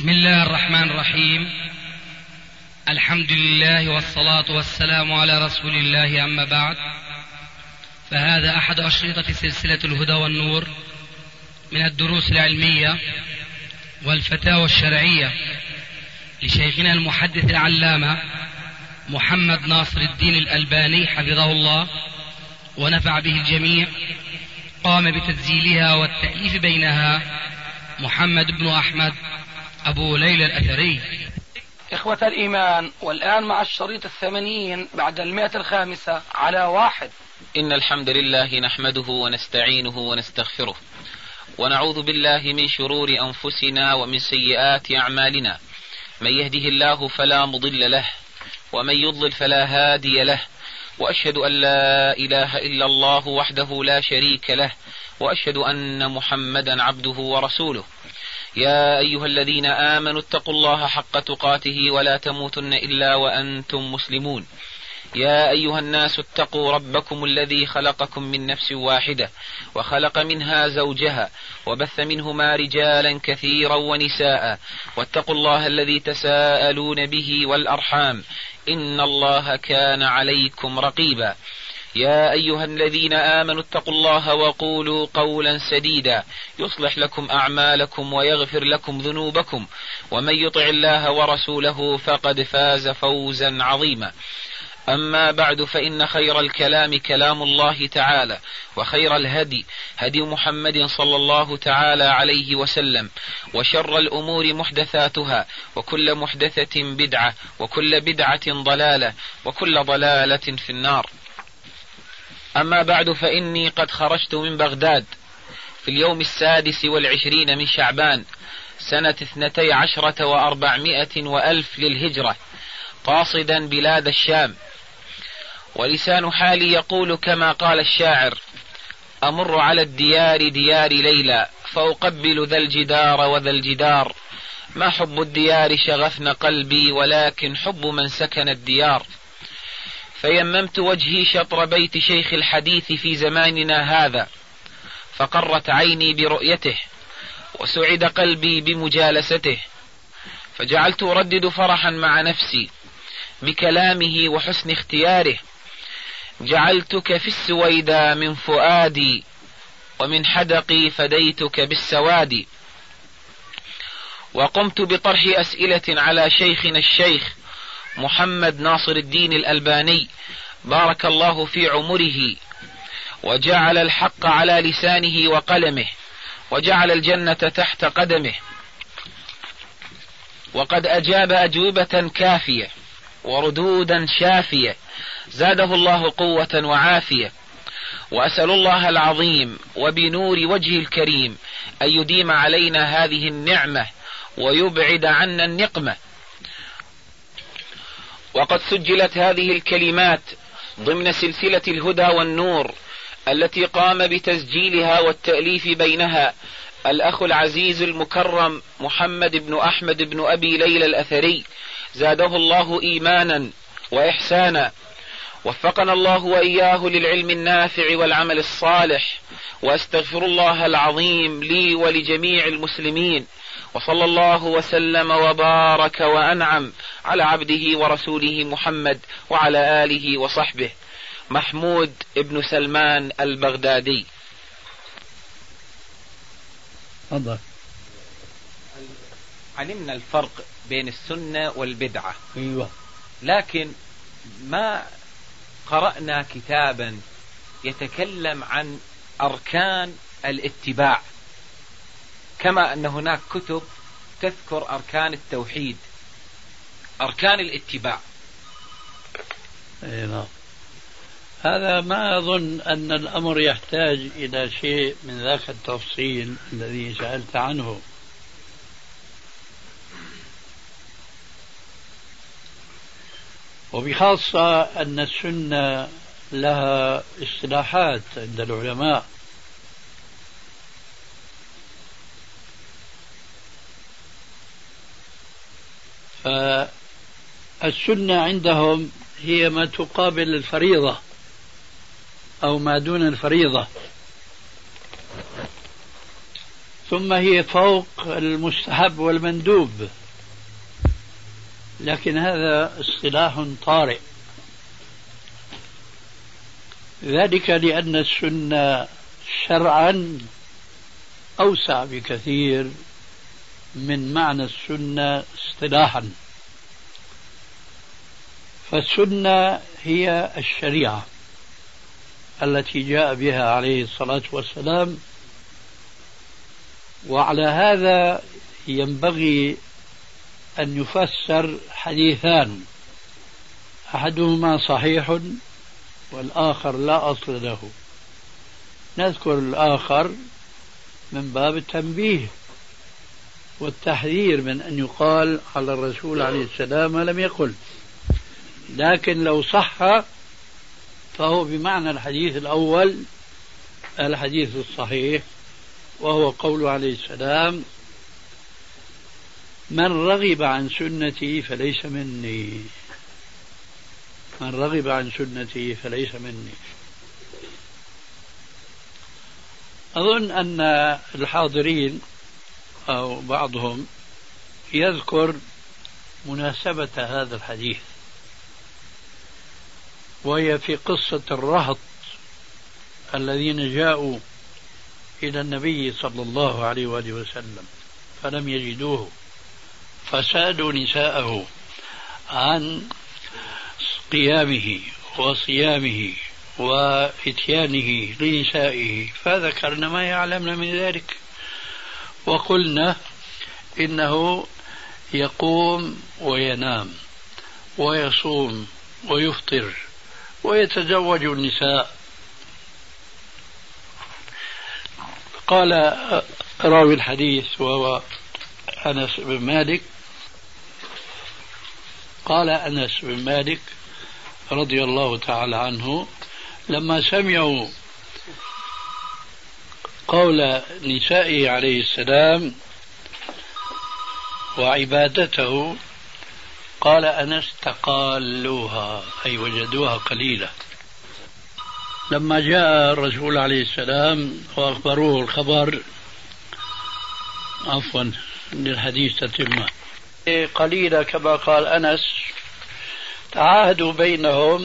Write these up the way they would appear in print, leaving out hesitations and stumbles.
بسم الله الرحمن الرحيم. الحمد لله والصلاة والسلام على رسول الله، أما بعد، فهذا أحد أشرطة سلسلة الهدى والنور من الدروس العلمية والفتاوى الشرعية لشيخنا المحدث العلامة محمد ناصر الدين الألباني حفظه الله ونفع به الجميع. قام بتسجيلها والتأليف بينها محمد بن أحمد أبو ليلى الأثري. إخوة الإيمان، والآن مع الشريط 80 بعد 105 على 1. إن الحمد لله نحمده ونستعينه ونستغفره ونعوذ بالله من شرور أنفسنا ومن سيئات أعمالنا. من يهده الله فلا مضل له ومن يضلل فلا هادي له، وأشهد أن لا إله إلا الله وحده لا شريك له، وأشهد أن محمدا عبده ورسوله. يا أيها الذين آمنوا اتقوا الله حق تقاته ولا تموتن إلا وأنتم مسلمون. يا أيها الناس اتقوا ربكم الذي خلقكم من نفس واحدة وخلق منها زوجها وبث منهما رجالا كثيرا ونساء، واتقوا الله الذي تساءلون به والأرحام، إن الله كان عليكم رقيبا. يا أيها الذين آمنوا اتقوا الله وقولوا قولا سديدا يصلح لكم أعمالكم ويغفر لكم ذنوبكم، ومن يطع الله ورسوله فقد فاز فوزا عظيما. أما بعد، فإن خير الكلام كلام الله تعالى، وخير الهدي هدي محمد صلى الله تعالى عليه وسلم، وشر الأمور محدثاتها، وكل محدثة بدعة، وكل بدعة ضلالة، وكل ضلالة في النار. أما بعد، فإني قد خرجت من بغداد في اليوم 26 من شعبان سنة 12 و400 وألف للهجرة، قاصدا بلاد الشام، ولسان حالي يقول كما قال الشاعر: أمر على الديار ديار ليلى فأقبل ذا الجدار وذا الجدار، ما حب الديار شغفن قلبي ولكن حب من سكن الديار. فيممت وجهي شطر بيت شيخ الحديث في زماننا هذا، فقرت عيني برؤيته وسعد قلبي بمجالسته، فجعلت أردد فرحا مع نفسي بكلامه وحسن اختياره: جعلتك في السويدى من فؤادي ومن حدقي فديتك بالسواد. وقمت بطرح أسئلة على شيخنا الشيخ محمد ناصر الدين الألباني بارك الله في عمره، وجعل الحق على لسانه وقلمه، وجعل الجنة تحت قدمه، وقد أجاب أجوبة كافية وردودا شافية، زاده الله قوة وعافية. وأسأل الله العظيم وبنور وجهه الكريم أن يديم علينا هذه النعمة ويبعد عنا النقمة. وقد سجلت هذه الكلمات ضمن سلسلة الهدى والنور التي قام بتسجيلها والتأليف بينها الأخ العزيز المكرم محمد بن أحمد بن أبي ليلى الأثري، زاده الله إيمانا وإحسانا. وفقنا الله وإياه للعلم النافع والعمل الصالح، وأستغفر الله العظيم لي ولجميع المسلمين، وصلى الله وسلم وبارك وأنعم على عبده ورسوله محمد وعلى آله وصحبه. محمود ابن سلمان البغدادي. تفضل. علمنا الفرق بين السنة والبدعة، أيوة، لكن ما قرأنا كتابا يتكلم عن أركان الاتباع، كما أن هناك كتب تذكر أركان التوحيد، أركان الاتباع. نعم. هذا ما أظن أن الأمر يحتاج إلى شيء من ذاك التفصيل الذي سألت عنه. وبخاصة أن السنة لها اصطلاحات عند العلماء، فالسنة عندهم هي ما تقابل الفريضة أو ما دون الفريضة، ثم هي فوق المستحب والمندوب، لكن هذا اصطلاح طارئ، ذلك لأن السنة شرعا أوسع بكثير من معنى السنة اصطلاحا. فالسنة هي الشريعة التي جاء بها عليه الصلاة والسلام، وعلى هذا ينبغي أن يفسر حديثان، أحدهما صحيح والآخر لا أصل له. نذكر الآخر من باب التنبيه والتحذير من أن يقال على الرسول عليه السلام ما لم يقل، لكن لو صح فهو بمعنى الحديث الأول، الحديث الصحيح، وهو قول عليه السلام: من رغب عن سنتي فليس مني، من رغب عن سنتي فليس مني. أظن أن الحاضرين أو بعضهم يذكر مناسبة هذا الحديث، وهي في قصة الرهط الذين جاءوا إلى النبي صلى الله عليه وآله وسلم فلم يجدوه، فسألوا نساءه عن قيامه وصيامه وإتيانه لنسائه، فذكرنا ما يعلمنا من ذلك، وقلنا إنه يقوم وينام ويصوم ويفطر ويتزوج النساء. قال راوي الحديث وهو أنس بن مالك، قال أنس بن مالك رضي الله تعالى عنه: لما سمعوا قول نسائه عليه السلام وعبادته، قال أنس: تقالوها، أي وجدوها قليلة. لما جاء الرسول عليه السلام وأخبروه الخبر، عفوا للحديث تتمة، قليلة كما قال أنس، تعاهدوا بينهم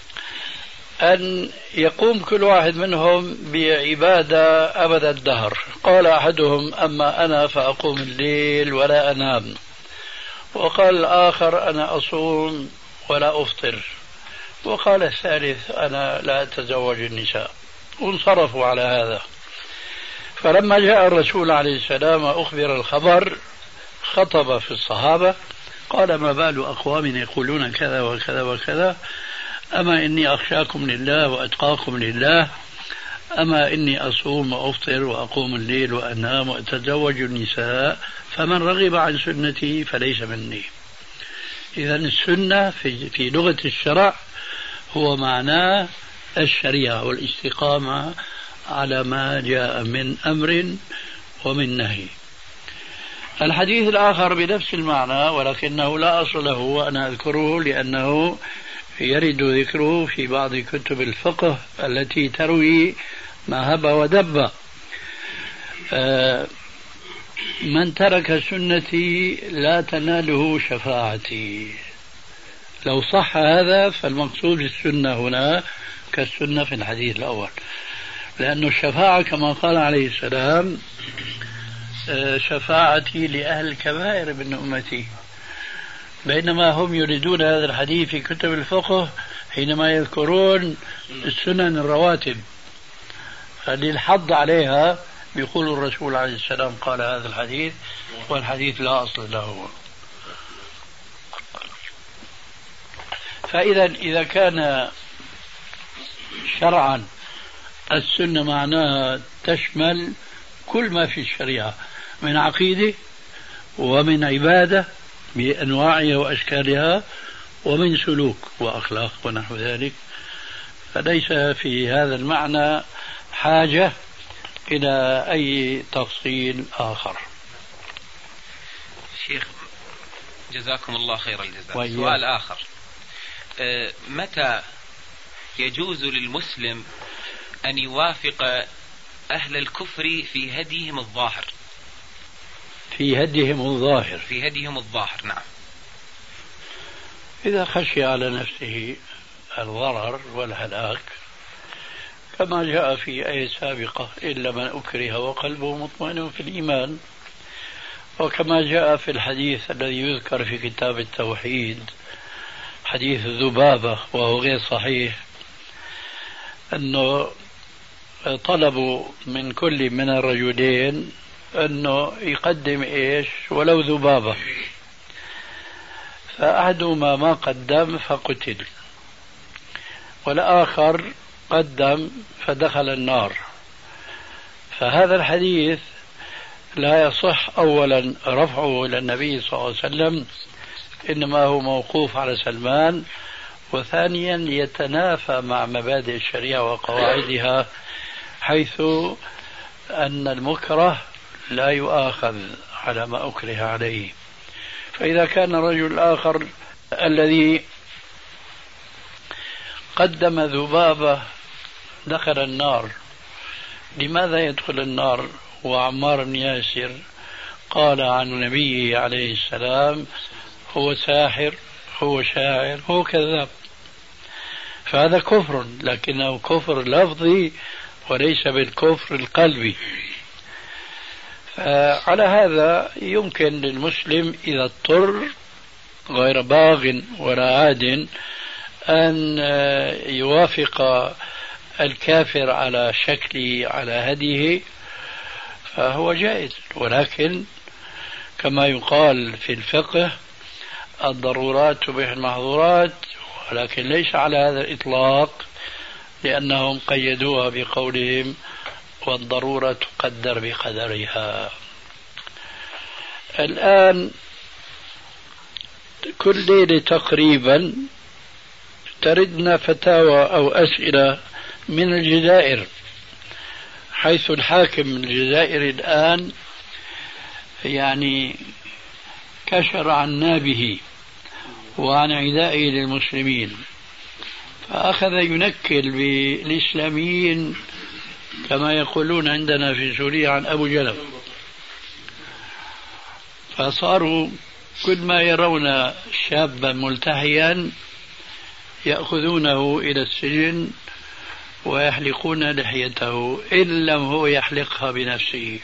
أن يقوم كل واحد منهم بعبادة أبد الدهر. قال أحدهم: أما أنا فأقوم الليل ولا أنام، وقال الآخر: أنا أصوم ولا أفطر، وقال الثالث: أنا لا أتزوج النساء. وانصرفوا على هذا. فلما جاء الرسول عليه السلام أخبر الخبر، خطب في الصحابة قال: ما بال أقوام يقولون كذا وكذا وكذا، أما إني أخشاكم لله وأتقاكم لله، أما إني أصوم وأفطر وأقوم الليل وأنام وأتزوج النساء، فمن رغب عن سنتي فليس مني. إذا السنة في لغة الشرع هو معناه الشريعة والاستقامة على ما جاء من أمر ومن نهي. الحديث الآخر بنفس المعنى ولكنه لا أصل له، وأنا أذكره لأنه يرد ذكره في بعض كتب الفقه التي تروي ما هب ودب. من ترك سنتي لا تناله شفاعتي. لو صح هذا فالمقصود السنة هنا كالسنة في الحديث الأول، لأن الشفاعة كما قال عليه السلام: شفاعتي لأهل الكبائر من أمتي، بينما هم يريدون هذا الحديث في كتب الفقه حينما يذكرون السنن الرواتب للحض عليها، بيقول الرسول عليه السلام قال هذا الحديث، والحديث لا أصل له. فإذا إذا كان شرعا السنة معناها تشمل كل ما في الشريعة من عقيدة ومن عبادة بأنواعها وأشكالها ومن سلوك وأخلاق ونحو ذلك، فليس في هذا المعنى حاجة إلى أي تفصيل آخر. شيخ جزاكم الله خير الجزاء. سؤال آخر: متى يجوز للمسلم أن يوافق أهل الكفر في هديهم الظاهر؟ في هديهم الظاهر. في هديهم الظاهر، نعم. إذا خشي على نفسه الضرر والهلاك كما جاء في آية سابقة إلا من أكره وقلبه مطمئن في الإيمان، وكما جاء في الحديث الذي يذكر في كتاب التوحيد حديث الذبابة وهو غير صحيح، أنه طلبوا من كل من الرجلين أنه يقدم إيش ولو ذبابة، فأحدهما ما قدم فقتل، والآخر قدم فدخل النار. فهذا الحديث لا يصح أولا رفعه إلى النبي صلى الله عليه وسلم، إنما هو موقوف على سلمان، وثانيا يتنافى مع مبادئ الشريعة وقواعدها، حيث أن المكره لا يؤاخذ على ما أكره عليه. فإذا كان الرجل الآخر الذي قدم ذبابة دخل النار، لماذا يدخل النار وعمار بن ياسر قال عن نبيه عليه السلام هو ساحر، هو شاعر، هو كذاب؟ فهذا كفر، لكنه كفر لفظي وليس بالكفر القلبي. فعلى هذا يمكن للمسلم إذا اضطر غير باغ ولا عاد أن يوافق الكافر على شكله على هديه، فهو جائز. ولكن كما يقال في الفقه الضرورات تبيح المحظورات، ولكن ليس على هذا الإطلاق، لأنهم قيدوها بقولهم والضرورة تقدر بقدرها. الآن كل ليلة تقريبا تردنا فتاوى أو أسئلة من الجزائر، حيث الحاكم من الجزائر الآن يعني كشر عن نابه وعن عدائه للمسلمين، فأخذ ينكل بالإسلاميين كما يقولون عندنا في سوريا عن أبو جلب، فصاروا كل ما يرون شابا ملتحيا يأخذونه إلى السجن ويحلقون لحيته إن لم هو يحلقها بنفسه.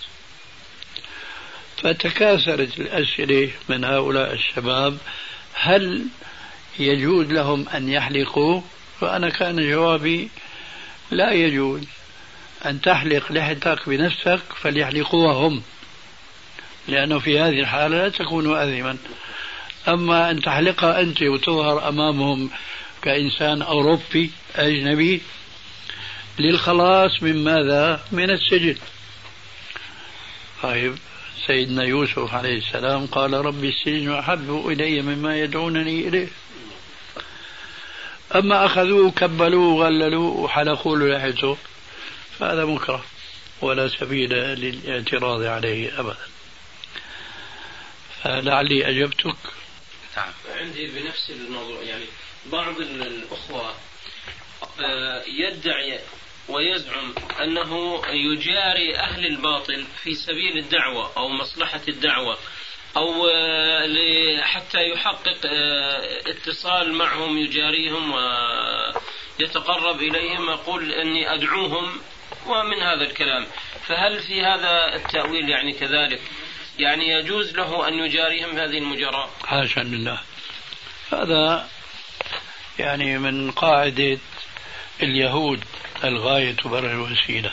فتكاثرت الأسئلة من هؤلاء الشباب، هل يجوز لهم أن يحلقوا؟ فأنا كان جوابي لا يجوز أن تحلق لحيتك بنفسك، فليحلقوها هم، لأنه في هذه الحالة لا تكون آثما. أما أن تحلقها أنت وتظهر أمامهم كإنسان أوروبي أجنبي للخلاص من ماذا؟ من السجن. طيب سيدنا يوسف عليه السلام قال ربي السجن أحب إلي مما يدعونني إليه. أما أخذوه كبلوه وغللوه وحلقوا له لحيته فهذا مكره ولا سبيل للاعتراض عليه أبدا. فلعلي أجبتك. نعم. عندي بنفس الموضوع، يعني بعض الأخوة يدعي ويزعم أنه يجاري أهل الباطل في سبيل الدعوة أو مصلحة الدعوة، أو حتى يحقق اتصال معهم يجاريهم ويتقرب إليهم، يقول أني أدعوهم ومن هذا الكلام. فهل في هذا التأويل يعني كذلك يعني يجوز له أن يجاريهم هذه المجاراة؟ حاشا لله، هذا يعني من قاعدة اليهود الغاية تبرر الوسيلة،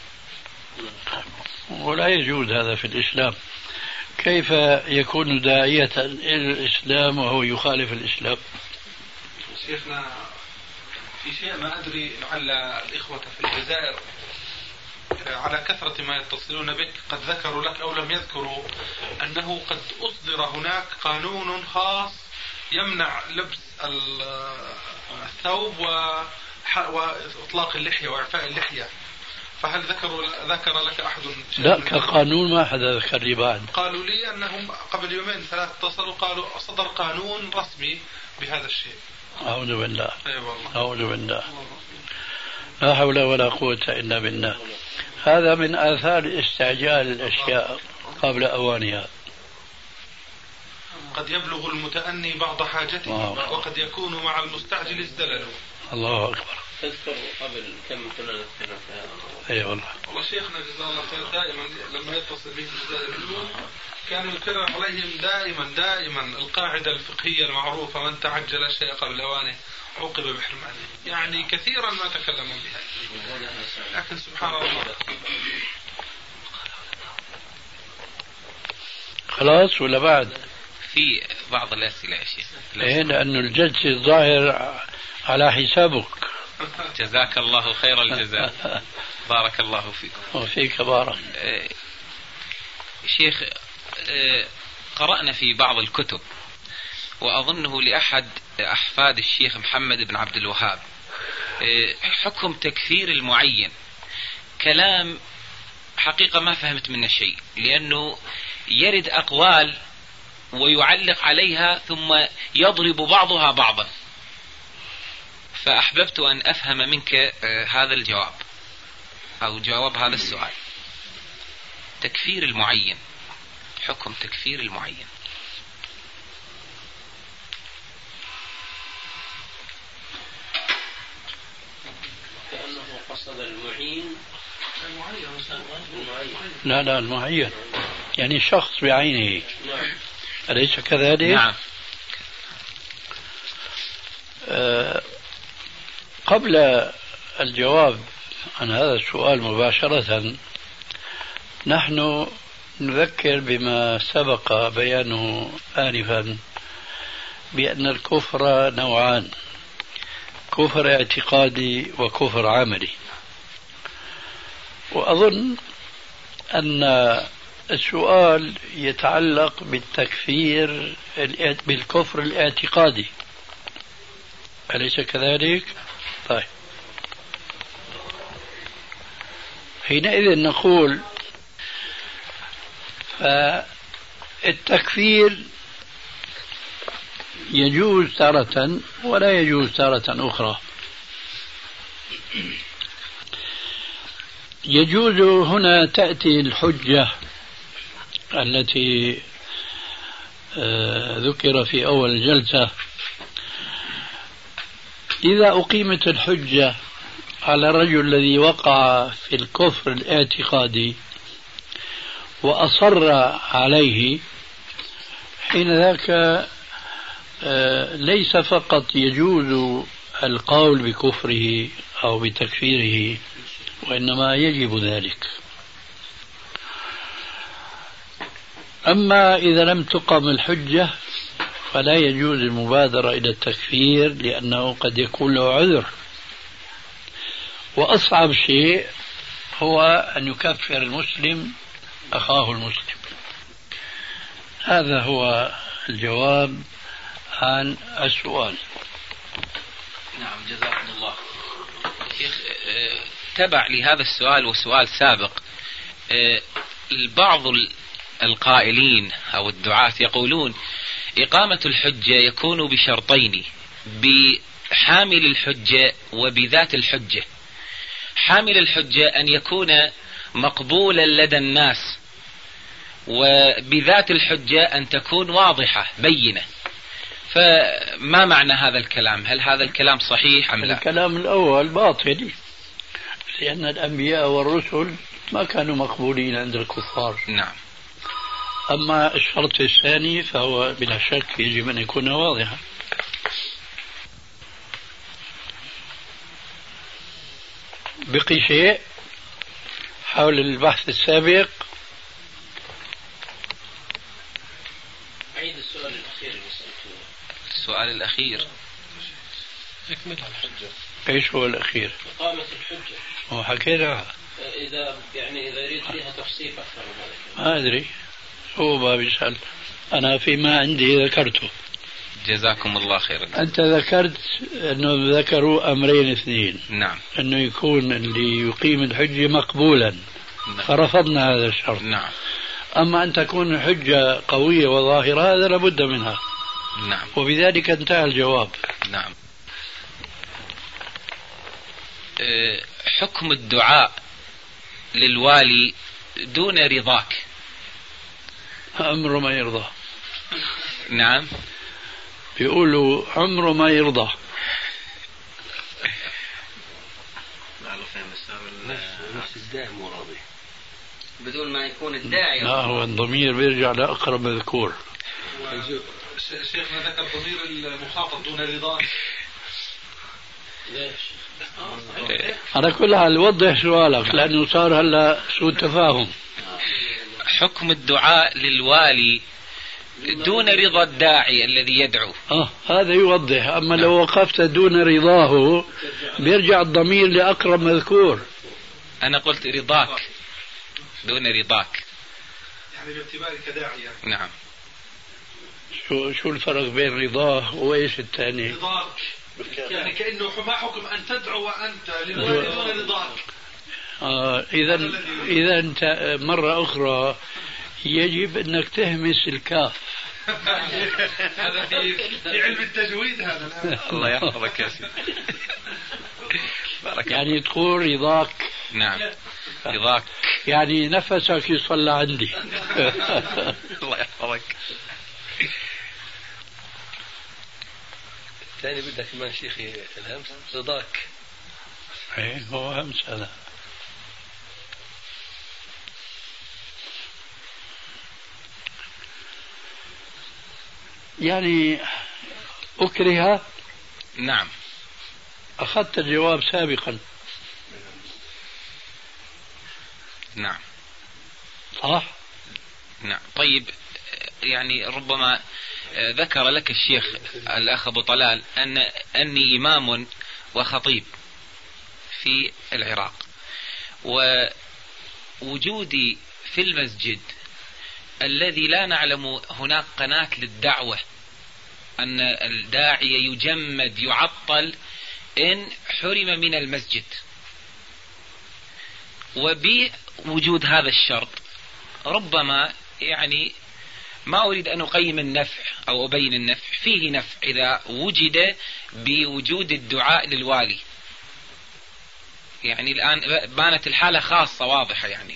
ولا يجوز هذا في الإسلام. كيف يكون داعية إلى الإسلام وهو يخالف الإسلام؟ شيخنا في شيء ما أدري لعل الإخوة في الجزائر على كثرة ما يتصلون بك قد ذكروا لك أو لم يذكروا أنه قد أصدر هناك قانون خاص يمنع لبس الثوب وإطلاق اللحية وإعفاء اللحية، فهل ذكر لك أحد؟ لا، كقانون ما حدا ذكر لي بعد. قالوا لي أنهم قبل يومين ثلاثة اتصلوا قالوا صدر قانون رسمي بهذا الشيء. أعوذ بالله. أيوة، أعوذ بالله، لا حول ولا قوة إلا بالله. هذا من آثار استعجال الأشياء قبل أوانها. قد يبلغ المتأني بعض حاجته وقد يكون مع المستعجل الزلل. الله أكبر. تذكر قبل كم كنا نتكلم في هذا الموضوع؟ أي والله. والله شيخنا جزاه الله خير دائما لما يتصل به الجزائر اليوم كان يكرر عليهم دائما القاعدة الفقهية المعروفة: من تعجل شيء قبل أوانه عوقب بحرمانه. يعني كثيرا ما تكلموا بها، لكن سبحان الله. خلاص ولا بعد؟ في بعض الأسئلة يا شيخ. إيه، لأنه الجلسة الظاهر على حسابك. جزاك الله خير الجزاء. بارك الله فيكم. وفيك بارك. شيخ، قرأنا في بعض الكتب وأظنه لأحد أحفاد الشيخ محمد بن عبد الوهاب حكم تكفير المعين. كلام حقيقة ما فهمت منه شيء، لأنه يرد أقوال ويعلق عليها ثم يضرب بعضها بعضا، فأحببت أن أفهم منك هذا الجواب أو جواب هذا السؤال. تكفير المعين، حكم تكفير المعين. كأنه قصد المعين. لا المعين يعني شخص بعينه. أليس كذلك؟ نعم. قبل الجواب عن هذا السؤال مباشرة، نحن نذكر بما سبق بيانه آنفا بأن الكفر نوعان: كفر اعتقادي وكفر عملي. وأظن أن السؤال يتعلق بالتكفير بالكفر الاعتقادي، أليس كذلك؟ طيب، حينئذ نقول فالتكفير يجوز تارة ولا يجوز تارة أخرى. يجوز هنا تأتي الحجة التي ذكر في أول الجلسة. إذا أقيمت الحجة على الرجل الذي وقع في الكفر الاعتقادي وأصر عليه، حين ذاك ليس فقط يجوز القول بكفره أو بتكفيره، وإنما يجب ذلك. أما إذا لم تقم الحجة فلا يجوز المبادرة إلى التكفير، لأنه قد يكون له عذر. وأصعب شيء هو أن يكفر المسلم أخاه المسلم. هذا هو الجواب عن السؤال. نعم، جزاكم الله. شيخ، تبع لهذا السؤال وسؤال سابق، بعض القائلين أو الدعاة يقولون إقامة الحجة يكون بشرطين: بحامل الحجة وبذات الحجة. حامل الحجة أن يكون مقبولا لدى الناس، وبذات الحجة أن تكون واضحة بينة. فما معنى هذا الكلام؟ هل هذا الكلام صحيح أم لا؟ الكلام الأول باطل، لأن الأنبياء والرسل ما كانوا مقبولين عند الكفار. نعم. أما الشرط الثاني فهو بلا شك يجب أن يكون واضحا. بقي شيء حول البحث السابق؟ عيد السؤال الأخير اللي سألته. السؤال الأخير تكمل الحجة. إيش هو الأخير؟ إقامة الحجة. هو حكينا. إذا يريد فيها تفصيل أكثر من ذلك. ما أدري، هو ما بيسأل. أنا فيما عندي ذكرته. جزاكم الله خيرا. أنت ذكرت أنه ذكروا أمرين اثنين. نعم. أنه يكون اللي يقيم الحجة مقبولا. نعم. فرفضنا هذا الشرط. نعم. أما أن تكون الحجة قوية وظاهرة هذا لابد منها. نعم. وبذلك انتهى الجواب. نعم. حكم الدعاء للوالي دون رضاك، عمره ما يرضى. نعم. بيقولوا عمره ما يرضى. نفس الداعي مو راضي بدون ما يكون الداعي. لا، هو الضمير بيرجع لأقرب مذكور. شيخنا ذكر ضمير المخاطب دون رضاه. على كل حال وضح سؤالك لأنه صار هلا سوء تفاهم. حكم الدعاء للوالي دون رضا الداعي الذي يدعو. هذا يوضح. أما لو وقفت دون رضاه بيرجع الضمير لأقرب مذكور. أنا قلت رضاك دون رضاك، يعني باعتبارك داعيا. نعم. شو الفرق بين رضاه وإيش الثاني؟ رضاك يعني كأنه ما حكم أن تدعو وأنت للوالي دون رضاك. إذا أنت مرة أخرى يجب أنك تهمس الكاف. هذا في علم التجويد هذا. الله يحفظك يا سيدي. يعني تقول رضاك. نعم رضاك يعني نفسك يصلى عندي. الله يحفظك. الثاني بدك كمان شيخي الهمس رضاك. ايه هو همس هذا. يعني أكره. نعم. أخذت الجواب سابقا. نعم صح. نعم. طيب يعني ربما ذكر لك الشيخ الأخ أبو طلال أني إمام وخطيب في العراق، ووجودي في المسجد الذي لا نعلم هناك قناة للدعوة، أن الداعي يجمد يعطل إن حرم من المسجد، وبوجود هذا الشرط ربما يعني ما أريد أن أقيم النفع أو أبين النفع، فيه نفع إذا وجد بوجود الدعاء للوالي. يعني الآن بانت الحالة خاصة واضحة. يعني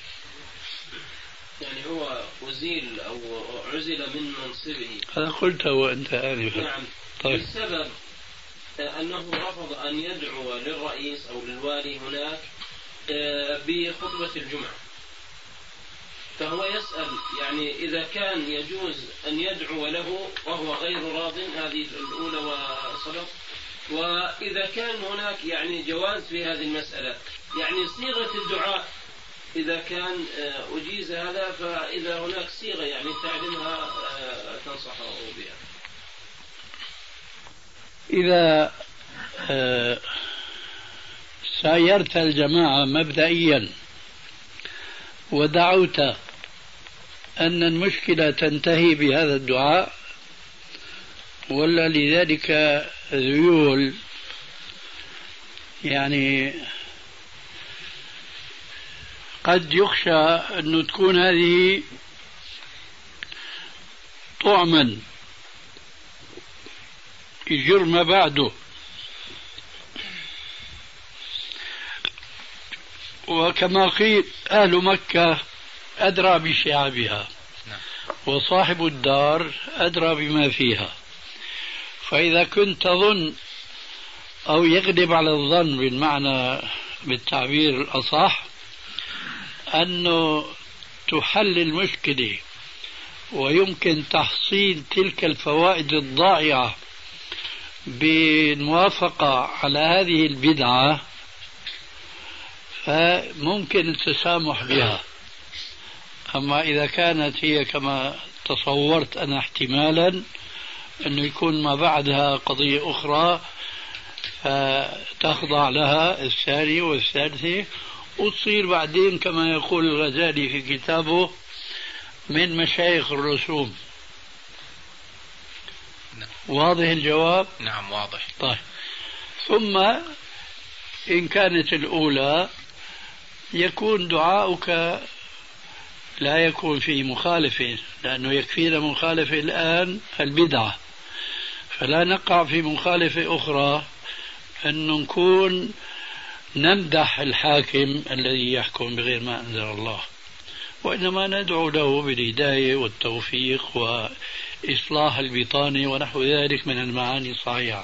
هو أزيل أو عزل من منصبه. هذا قلته وأنت آنفا. نعم. طيب. بسبب أنه رفض أن يدعو للرئيس أو للوالي هناك بخطبة الجمعة، فهو يسأل يعني إذا كان يجوز أن يدعو له وهو غير راض، هذه الأولى وسبق، وإذا كان هناك يعني جواز في هذه المسألة، يعني صيغة الدعاء إذا كان أجيز هذا، فإذا هناك صيغة يعني تعلمها تنصحه بها. إذا سايرت الجماعة مبدئيا ودعوت أن المشكلة تنتهي بهذا الدعاء، ولا لذلك ذيول، يعني قد يخشى أن تكون هذه طعما يجر ما بعده. وكما قيل أهل مكة أدرى بشعابها وصاحب الدار أدرى بما فيها. فإذا كنت تظن أو يغلب على الظن بالمعنى بالتعبير الأصح أنه تحل المشكلة ويمكن تحصيل تلك الفوائد الضائعة بالموافقة على هذه البدعة، فممكن التسامح بها. أما إذا كانت هي كما تصورت أنا احتمالا أنه يكون ما بعدها قضية أخرى، فتخضع لها الثانية والثالثة، وتصير بعدين كما يقول الغزالي في كتابه من مشايخ الرسوم. واضح الجواب؟ نعم واضح. طيب. ثم إن كانت الأولى يكون دعاؤك لا يكون فيه مخالفة، لأنه يكفينا مخالفة الآن البدعة، فلا نقع في مخالفة أخرى أن نكون نمدح الحاكم الذي يحكم بغير ما أنزل الله. وإنما ندعو له بالهداية والتوفيق وإصلاح البطانة ونحو ذلك من المعاني الصحيحة.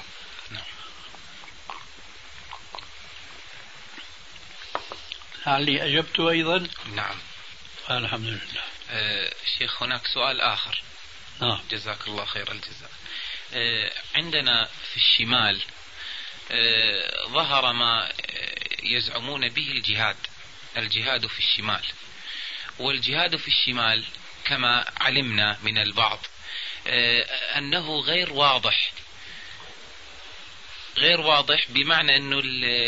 هل أجبت أيضا؟ نعم. الحمد لله. شيخ هناك سؤال آخر. نعم. جزاك الله خير الجزاء. عندنا في الشمال ظهر ما يزعمون به الجهاد في الشمال، والجهاد في الشمال كما علمنا من البعض أنه غير واضح بمعنى أنه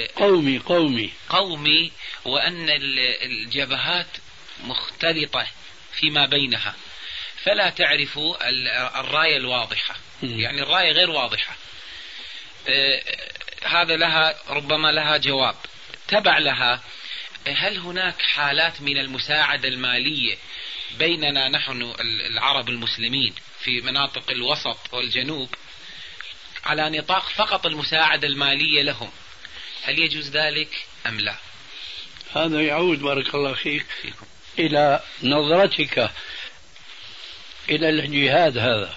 قومي وأن الجبهات مختلطة فيما بينها، فلا تعرف الراية الواضحة، يعني الراية غير واضحة. هذا ربما لها جواب تبع لها. هل هناك حالات من المساعدة المالية بيننا نحن العرب المسلمين في مناطق الوسط والجنوب على نطاق فقط المساعدة المالية لهم؟ هل يجوز ذلك أم لا؟ هذا يعود بارك الله فيك إلى نظرتك إلى الجهاد هذا،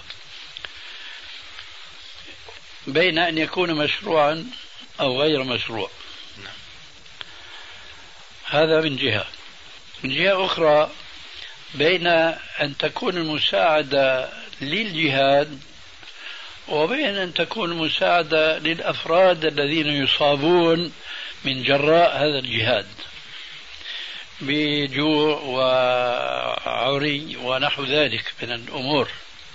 بين أن يكون مشروعا أو غير مشروع. هذا من جهة. من جهة أخرى بين أن تكون المساعدة للجهاد وبين أن تكون مساعدة للأفراد الذين يصابون من جراء هذا الجهاد بجوع وعري ونحو ذلك من الأمور.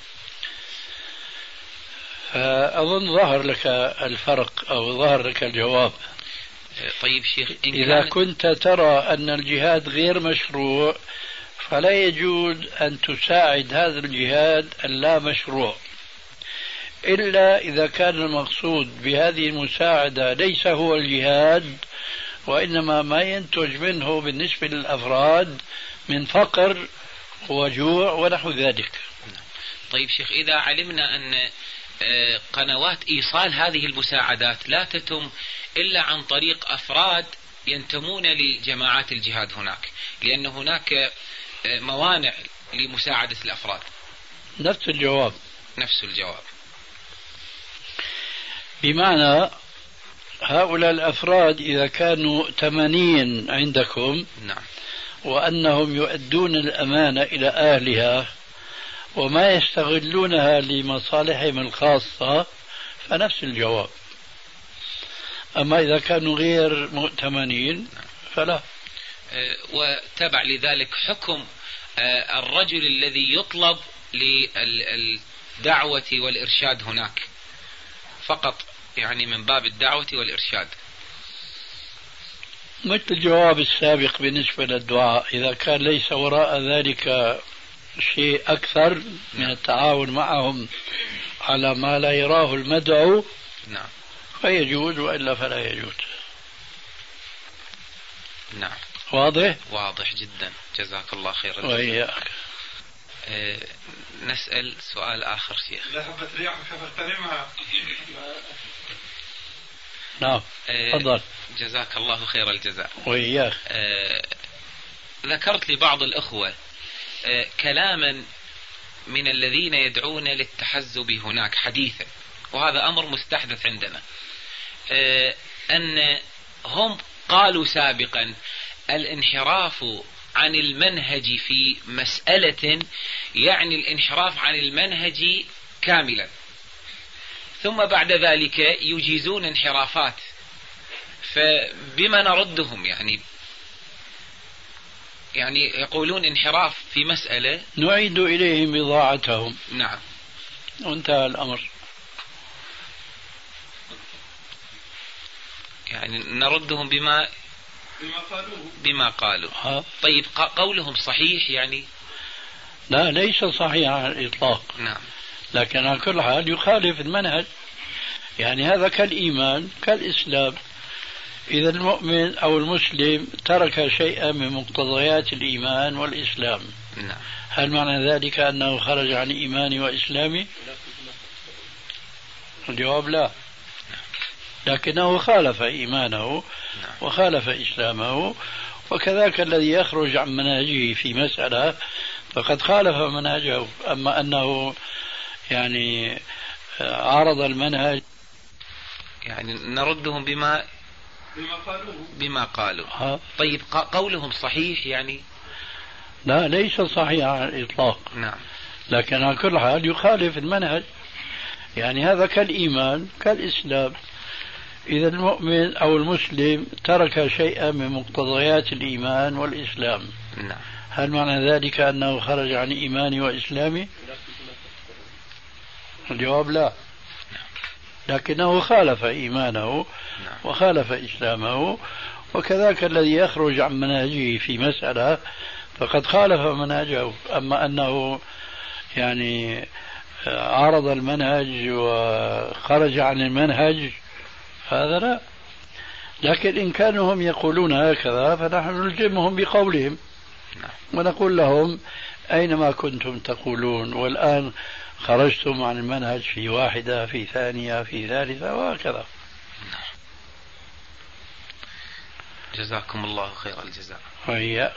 فأظن ظهر لك الفرق أو ظهر لك الجواب. طيب شيخ، إذا كنت ترى أن الجهاد غير مشروع فلا يجوز أن تساعد هذا الجهاد اللا مشروع، إلا إذا كان المقصود بهذه المساعدة ليس هو الجهاد وإنما ما ينتج منه بالنسبة للأفراد من فقر وجوع ونحو ذلك. طيب شيخ، إذا علمنا أن قنوات إيصال هذه المساعدات لا تتم إلا عن طريق أفراد ينتمون لجماعات الجهاد هناك، لأن هناك موانع لمساعدة الأفراد. نفس الجواب. بمعنى هؤلاء الأفراد إذا كانوا 80 عندكم، نعم، وأنهم يؤدون الأمانة إلى أهلها وما يستغلونها لمصالحهم الخاصة فنفس الجواب. أما إذا كانوا غير مؤتمنين فلا. وتبع لذلك حكم الرجل الذي يطلب للدعوة والإرشاد هناك فقط، يعني من باب الدعوة والإرشاد. مثل الجواب السابق بالنسبة للدعاء، إذا كان ليس وراء ذلك شيء أكثر من التعاون معهم على ما لا يراه المدعو، نعم، فيجوز، وإلا فلا يجوز. نعم، واضح جدا. جزاك الله خير. وإياك. نسأل سؤال آخر شيخ. ذهبت رياح فاغتنمها. نعم، تفضل. جزاك الله خير الجزاء. وإياك. ذكرت لبعض الأخوة كلاما من الذين يدعون للتحزب هناك حديثا، وهذا أمر مستحدث عندنا، أن هم قالوا سابقا الانحراف عن المنهج في مسألة يعني الانحراف عن المنهج كاملا، ثم بعد ذلك يجيزون انحرافات، فبما نردهم؟ يعني يقولون انحراف في مسألة نعيد إليهم بضاعتهم. نعم، وانتهى الأمر. يعني نردهم بما قالوا. طيب قولهم صحيح يعني؟ لا، ليس صحيح على الإطلاق. نعم، لكن على كل حال يخالف المنهج. يعني هذا كالإيمان كالإسلام، إذا المؤمن أو المسلم ترك شيئا من مقتضيات الإيمان والإسلام، نعم، هل معنى ذلك أنه خرج عن إيماني وإسلامي؟ الجواب لا، لكنه خالف إيمانه وخالف إسلامه، وكذاك الذي يخرج عن منهجه في مسألة فقد خالف منهجه. أما أنه يعني عارض المنهج يعني نردهم بما قالوا. طيب قولهم صحيح يعني؟ لا، ليس صحيح على الإطلاق. نعم. لكن على كل حال يخالف المنهج. يعني هذا كالإيمان كالإسلام. إذا المؤمن أو المسلم ترك شيئا من مقتضيات الإيمان والإسلام، نعم، هل معنى ذلك أنه خرج عن إيماني وإسلامي؟ الجواب لا، لكنه خالف إيمانه وخالف إسلامه. وكذاك الذي يخرج عن منهجه في مسألة فقد خالف منهجه. أما أنه يعني عارض المنهج وخرج عن المنهج هذا لا. لكن إن كانوا هم يقولون هكذا فنحن نلزمهم بقولهم ونقول لهم أينما كنتم تقولون والآن خرجتم عن المنهج في واحدة في ثانية في ثالثة وهكذا. جزاكم الله خير الجزاء. وإياك.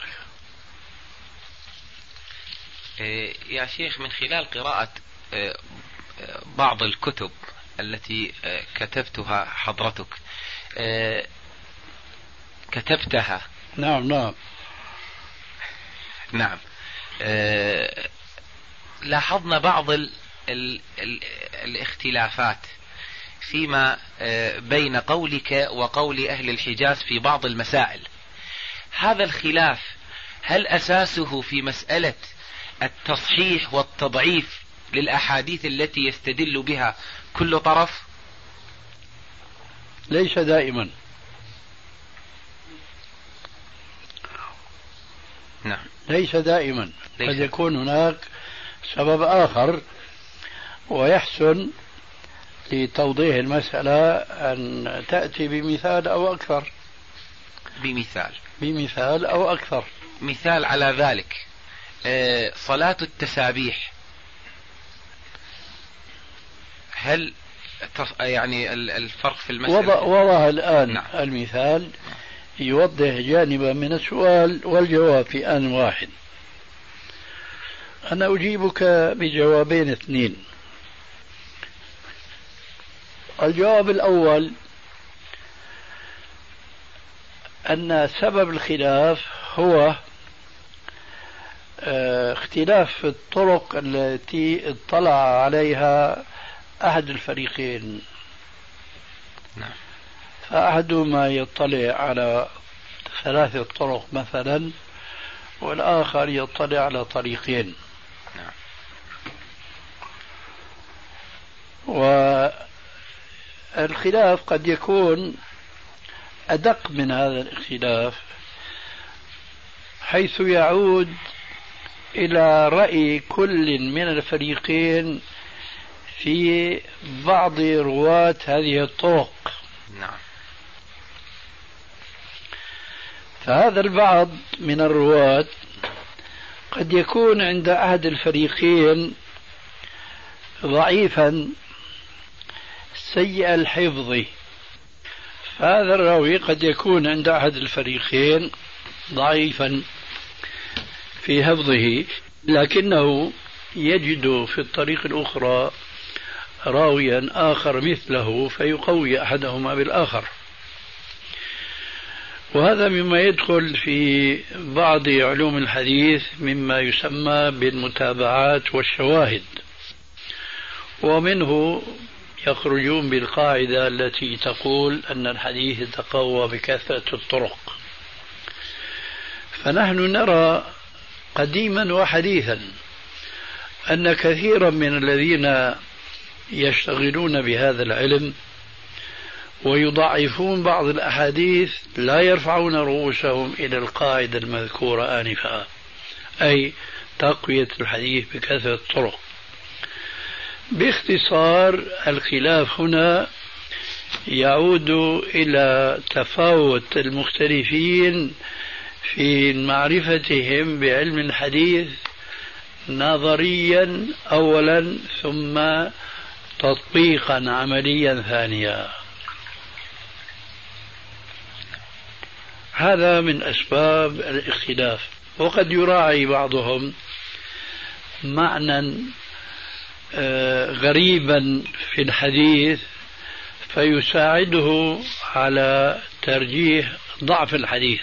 يا شيخ، من خلال قراءة بعض الكتب التي كتبتها حضرتك كتبتها. نعم لاحظنا بعض الاختلافات فيما بين قولك وقول أهل الحجاز في بعض المسائل. هذا الخلاف هل أساسه في مسألة التصحيح والتضعيف للأحاديث التي يستدل بها كل طرف؟ ليس دائما. نعم، ليس دائما. قد يكون هناك سبب آخر، ويحسن لتوضيح المسألة أن تأتي بمثال أو أكثر. بمثال أو أكثر. مثال على ذلك صلاة التسابيح، هل يعني الفرق في المسألة؟ وضع الآن نعم. المثال يوضح جانبا من السؤال والجواب في آن واحد. أنا أجيبك بجوابين اثنين. الجواب الأول أن سبب الخلاف هو اختلاف الطرق التي اطلع عليها أحد الفريقين. نعم. فأحدهما يطلع على 3 طرق مثلا، والآخر يطلع على طريقين. نعم. والخلاف قد يكون أدق من هذا الاختلاف، حيث يعود إلى رأي كل من الفريقين في بعض رواة هذه الطرق. نعم. فهذا البعض من الرواة قد يكون عند أحد الفريقين ضعيفا سيء الحفظ. فهذا الراوي قد يكون عند أحد الفريقين ضعيفا في حفظه، لكنه يجد في الطريق الأخرى راويا آخر مثله فيقوي أحدهما بالآخر. وهذا مما يدخل في بعض علوم الحديث مما يسمى بالمتابعات والشواهد، ومنه يخرجون بالقاعدة التي تقول أن الحديث يتقوى بكثرة الطرق. فنحن نرى قديما وحديثا أن كثيرا من الذين يشتغلون بهذا العلم ويضعفون بعض الأحاديث لا يرفعون رؤوسهم إلى القاعدة المذكورة آنفا، أي تقوية الحديث بكثرة الطرق. باختصار الخلاف هنا يعود إلى تفاوت المختلفين في معرفتهم بعلم الحديث نظريا أولا ثم تطبيقا عمليا ثانيا. هذا من أسباب الاختلاف. وقد يراعي بعضهم معنى غريبا في الحديث فيساعده على ترجيح ضعف الحديث،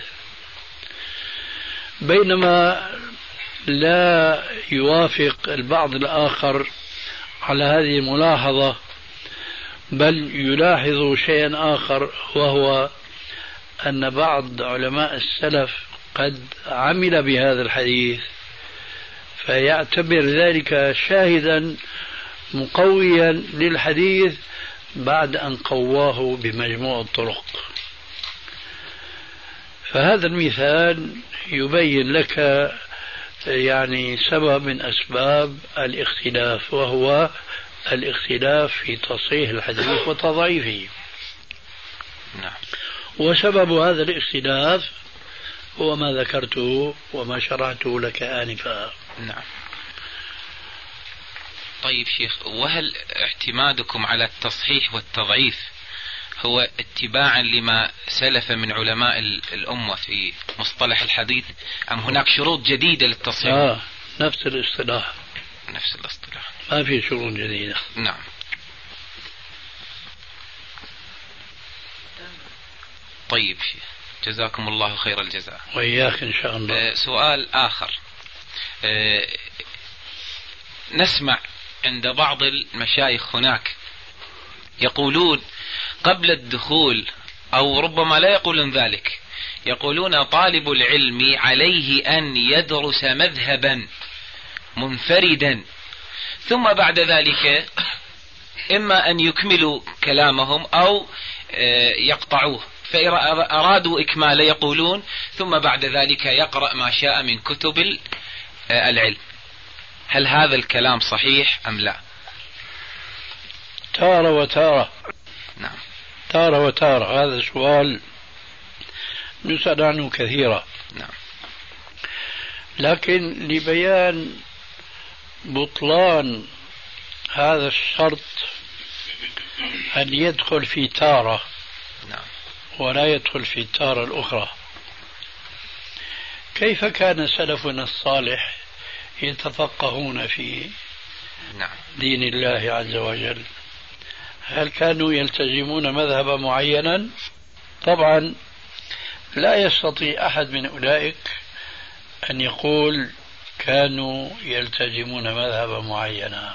بينما لا يوافق البعض الآخر على هذه الملاحظة، بل يلاحظ شيئا آخر، وهو أن بعض علماء السلف قد عمل بهذا الحديث فيعتبر ذلك شاهدا مقويا للحديث بعد أن قواه بمجموع الطرق. فهذا المثال يبين لك يعني سبب من أسباب الاختلاف، وهو الاختلاف في تصحيح الحديث وتضعيفه. نعم. وسبب هذا الاختلاف هو ما ذكرته وما شرعته لك آنفا. نعم. طيب شيخ، وهل اعتمادكم على التصحيح والتضعيف هو اتباعا لما سلف من علماء الأمة في مصطلح الحديث، أم هناك شروط جديدة للتصحيح؟ نفس الاصطلاح. نفس الاصطلاح، ما في شروط جديدة. نعم. طيب شيخ، جزاكم الله خير الجزاء. وإياك إن شاء الله. سؤال آخر. نسمع عند بعض المشايخ هناك يقولون قبل الدخول، أو ربما لا يقولون ذلك، يقولون طالب العلم عليه أن يدرس مذهبا منفردا، ثم بعد ذلك إما أن يكملوا كلامهم أو يقطعوه، فإذا أرادوا إكماله يقولون ثم بعد ذلك يقرأ ما شاء من كتب العلم. هل هذا الكلام صحيح أم لا؟ تارة وتارة. نعم. تارة وتارة، هذا سؤال نسأل عنه كثيرا. نعم. لكن لبيان بطلان هذا الشرط أن يدخل في تارة ولا يدخل في التارة الأخرى. كيف كان سلفنا الصالح يتفقهون في دين الله عز وجل؟ هل كانوا يلتزمون مذهبا معينا؟ طبعا لا يستطيع أحد من أولئك أن يقول كانوا يلتزمون مذهبا معينا.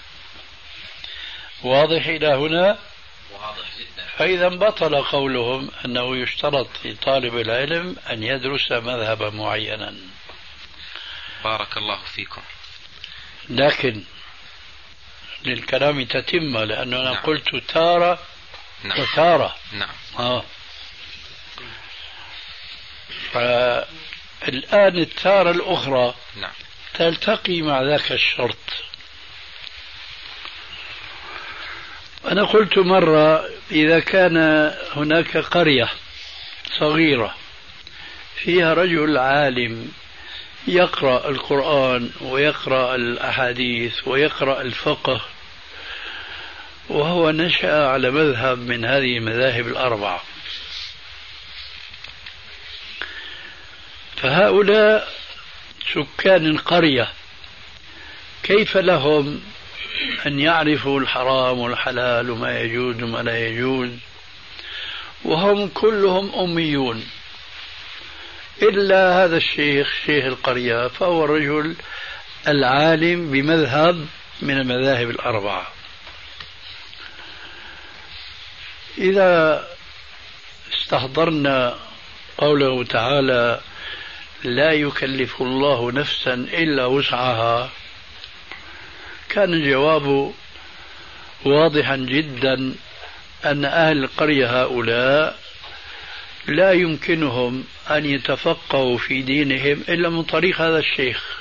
واضح إلى هنا؟ واضح جدا. فإذا بطل قولهم أنه يشترط لطالب العلم أن يدرس مذهبا معينا. بارك الله فيكم. لكن للكلام تتمة، لأنه أنا قلت تارة وتارة. نعم. فالآن التارة الأخرى تلتقي مع ذاك الشرط. أنا قلت مرة إذا كان هناك قرية صغيرة فيها رجل عالم يقرأ القرآن ويقرأ الأحاديث ويقرأ الفقه، وهو نشأ على مذهب من هذه المذاهب الأربعة، فهؤلاء سكان القرية كيف لهم أن يعرفوا الحرام والحلال وما يجوز وما لا يجوز وهم كلهم أميون إلا هذا الشيخ شيخ القرية، فهو الرجل العالم بمذهب من المذاهب الأربعة. إذا استحضرنا قوله تعالى لا يكلف الله نفسا إلا وسعها، كان الجواب واضحا جدا أن أهل القرية هؤلاء لا يمكنهم أن يتفقهوا في دينهم إلا من طريق هذا الشيخ،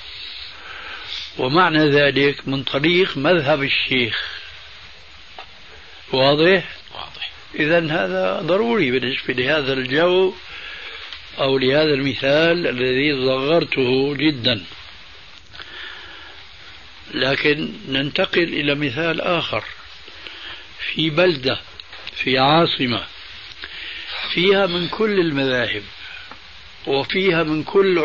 ومعنى ذلك من طريق مذهب الشيخ. واضح؟ إذن هذا ضروري بالنسبة لهذا الجو أو لهذا المثال الذي صغرته جدا. لكن ننتقل إلى مثال آخر في بلدة في عاصمة فيها من كل المذاهب وفيها من كل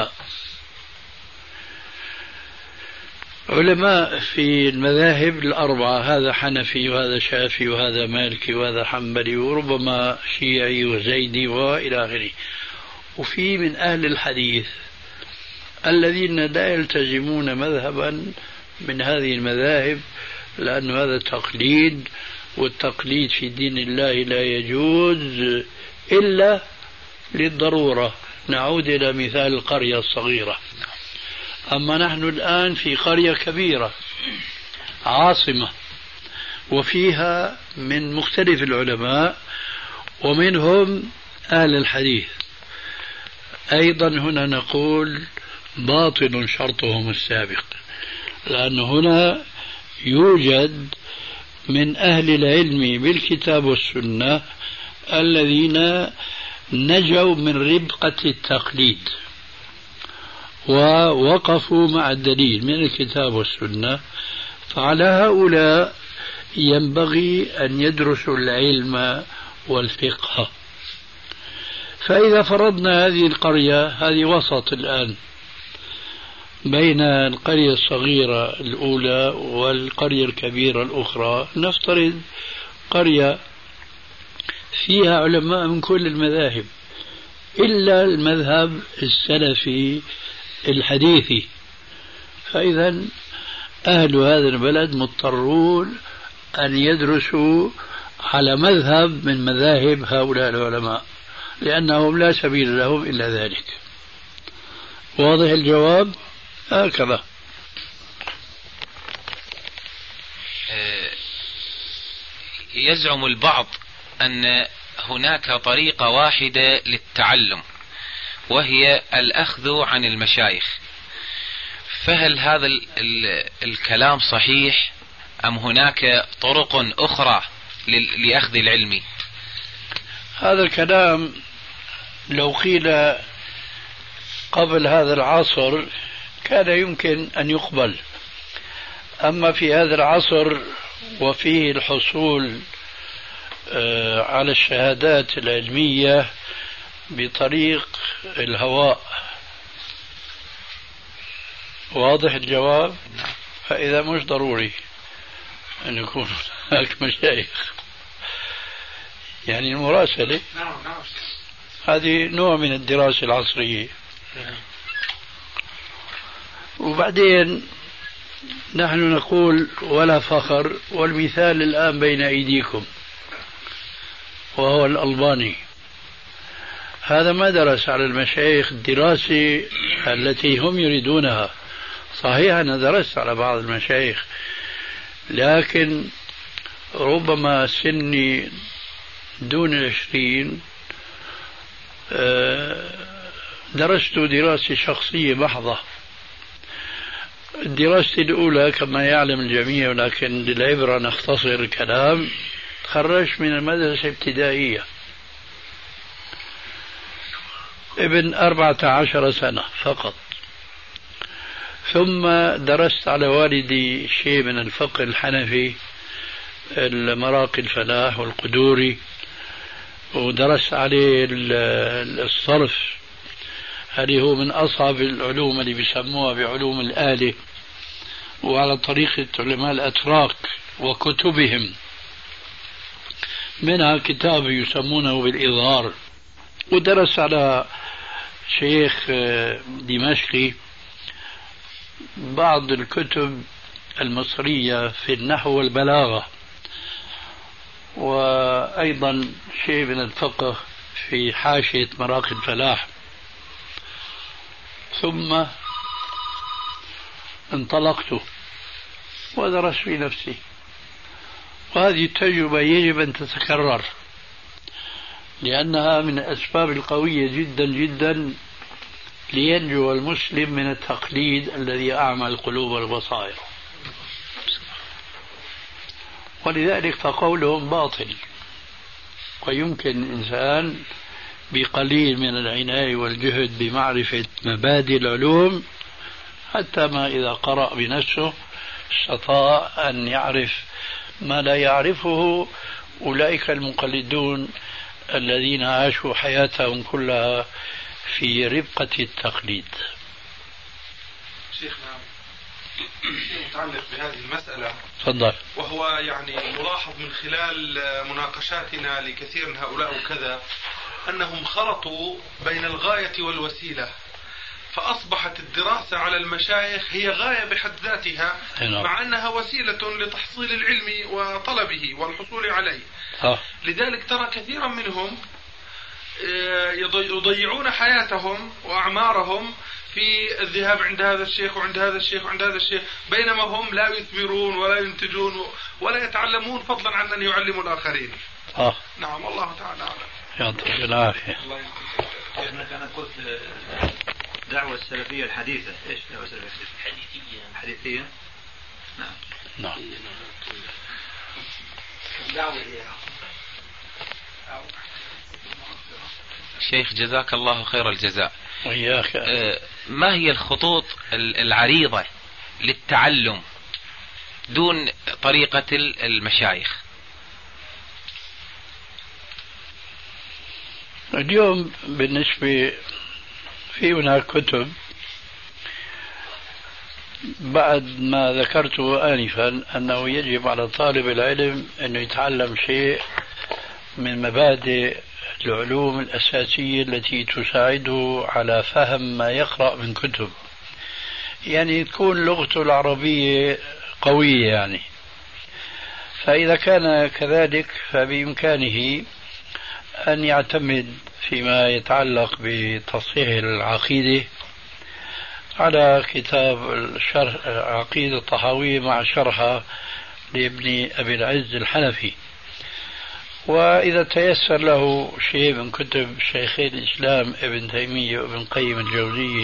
علماء في المذاهب الأربعة، هذا حنفي وهذا شافعي وهذا مالكي وهذا حنبلي وربما شيعي وزيدي وإلى آخره. وفي من أهل الحديث الذين لا يلتزمون مذهبا من هذه المذاهب، لأن هذا تقليد، والتقليد في دين الله لا يجوز إلا للضرورة. نعود إلى مثال القرية الصغيرة. أما نحن الآن في قرية كبيرة عاصمة وفيها من مختلف العلماء ومنهم أهل الحديث. أيضا هنا نقول باطل شرطهم السابق، لأن هنا يوجد من أهل العلم بالكتاب والسنة الذين نجوا من ربقة التقليد ووقفوا مع الدليل من الكتاب والسنة. فعلى هؤلاء ينبغي أن يدرسوا العلم والفقه. فإذا فرضنا هذه القرية، هذه وسط الآن بين القرية الصغيرة الأولى والقرية الكبيرة الأخرى، نفترض قرية فيها علماء من كل المذاهب إلا المذهب السلفي الحديثي، فإذا أهل هذا البلد مضطرون أن يدرسوا على مذهب من مذاهب هؤلاء العلماء، لأنهم لا سبيل لهم إلا ذلك. واضح الجواب؟ هكذا. يزعم البعض أن هناك طريقة واحدة للتعلم وهي الأخذ عن المشايخ، فهل هذا الكلام صحيح أم هناك طرق أخرى لأخذ العلم؟ هذا الكلام لو قيل قبل هذا العصر كان يمكن أن يقبل، أما في هذا العصر وفيه الحصول على الشهادات العلمية بطريق الهواء. واضح الجواب؟ فإذا مش ضروري أن يكون هناك مشايخ، يعني المراسلة هذه نوع من الدراسة العصرية. وبعدين نحن نقول ولا فخر، والمثال الآن بين أيديكم وهو الألباني. هذا ما درس على المشايخ الدراسة التي هم يريدونها. صحيح أنا درست على بعض المشايخ، لكن ربما سني دون 20 درست دراسة شخصية محضة. دراستي الأولى كما يعلم الجميع، ولكن للعبرة نختصر الكلام، تخرجت من المدرسة الابتدائية ابن 14 سنة فقط، ثم درست على والدي شيء من الفقه الحنفي، المراقي الفلاح والقدوري، ودرست عليه الصرف، هذه هو من أصعب العلوم اللي بيسموها بعلوم الآلة، وعلى طريقة علماء الأتراك وكتبهم، منها كتاب يسمونه بالإظهار. ودرس على شيخ دمشقي بعض الكتب المصرية في النحو والبلاغة، وأيضا شيء من الفقه في حاشية مراقي الفلاح. ثم انطلقت ودرست في نفسي، وهذه التجربة يجب أن تتكرر، لأنها من الأسباب القوية جدا جدا لينجو المسلم من التقليد الذي أعمى القلوب والبصائر. ولذلك فقولهم باطل، ويمكن الإنسان بقليل من العناية والجهد بمعرفة مبادئ العلوم حتى ما إذا قرأ بنفسه استطاع أن يعرف ما لا يعرفه أولئك المقلدون الذين عاشوا حياتهم كلها في ربقة التقليد. شيخنا متعلق بهذه المسألة تفضل. وهو يعني ملاحظ من خلال مناقشاتنا لكثير من هؤلاء وكذا أنهم خلطوا بين الغاية والوسيلة، فأصبحت الدراسة على المشايخ هي غاية بحد ذاتها مع أنها وسيلة لتحصيل العلم وطلبه والحصول عليه. لذلك ترى كثيرا منهم يضيعون حياتهم وأعمارهم في الذهاب عند هذا الشيخ وعند هذا الشيخ وعند هذا الشيخ، بينما هم لا يثمرون ولا ينتجون ولا يتعلمون فضلا عن أن يعلموا الآخرين. نعم والله تعالى أعلم. يعطيك العافية. أنا قلت دعوة السلفية الحديثة. إيش دعوة السلفية حديثية؟ نعم. شيخ جزاك الله خير الجزاء. وإياك. ما هي الخطوط العريضة للتعلم دون طريقة المشايخ؟ اليوم بالنسبة في هناك كتب بعد ما ذكرته آنفا أنه يجب على طالب العلم أنه يتعلم شيء من مبادئ العلوم الأساسية التي تساعده على فهم ما يقرأ من كتب، يعني تكون لغته العربية قوية يعني. فإذا كان كذلك فبإمكانه أن يعتمد فيما يتعلق بتصحيح العقيدة على كتاب الشرح عقيدة الطحاوية مع شرحها لابن أبي العز الحنفي. وإذا تيسر له شيء من كتب شيخي الإسلام ابن تيمية وابن قيم الجوزية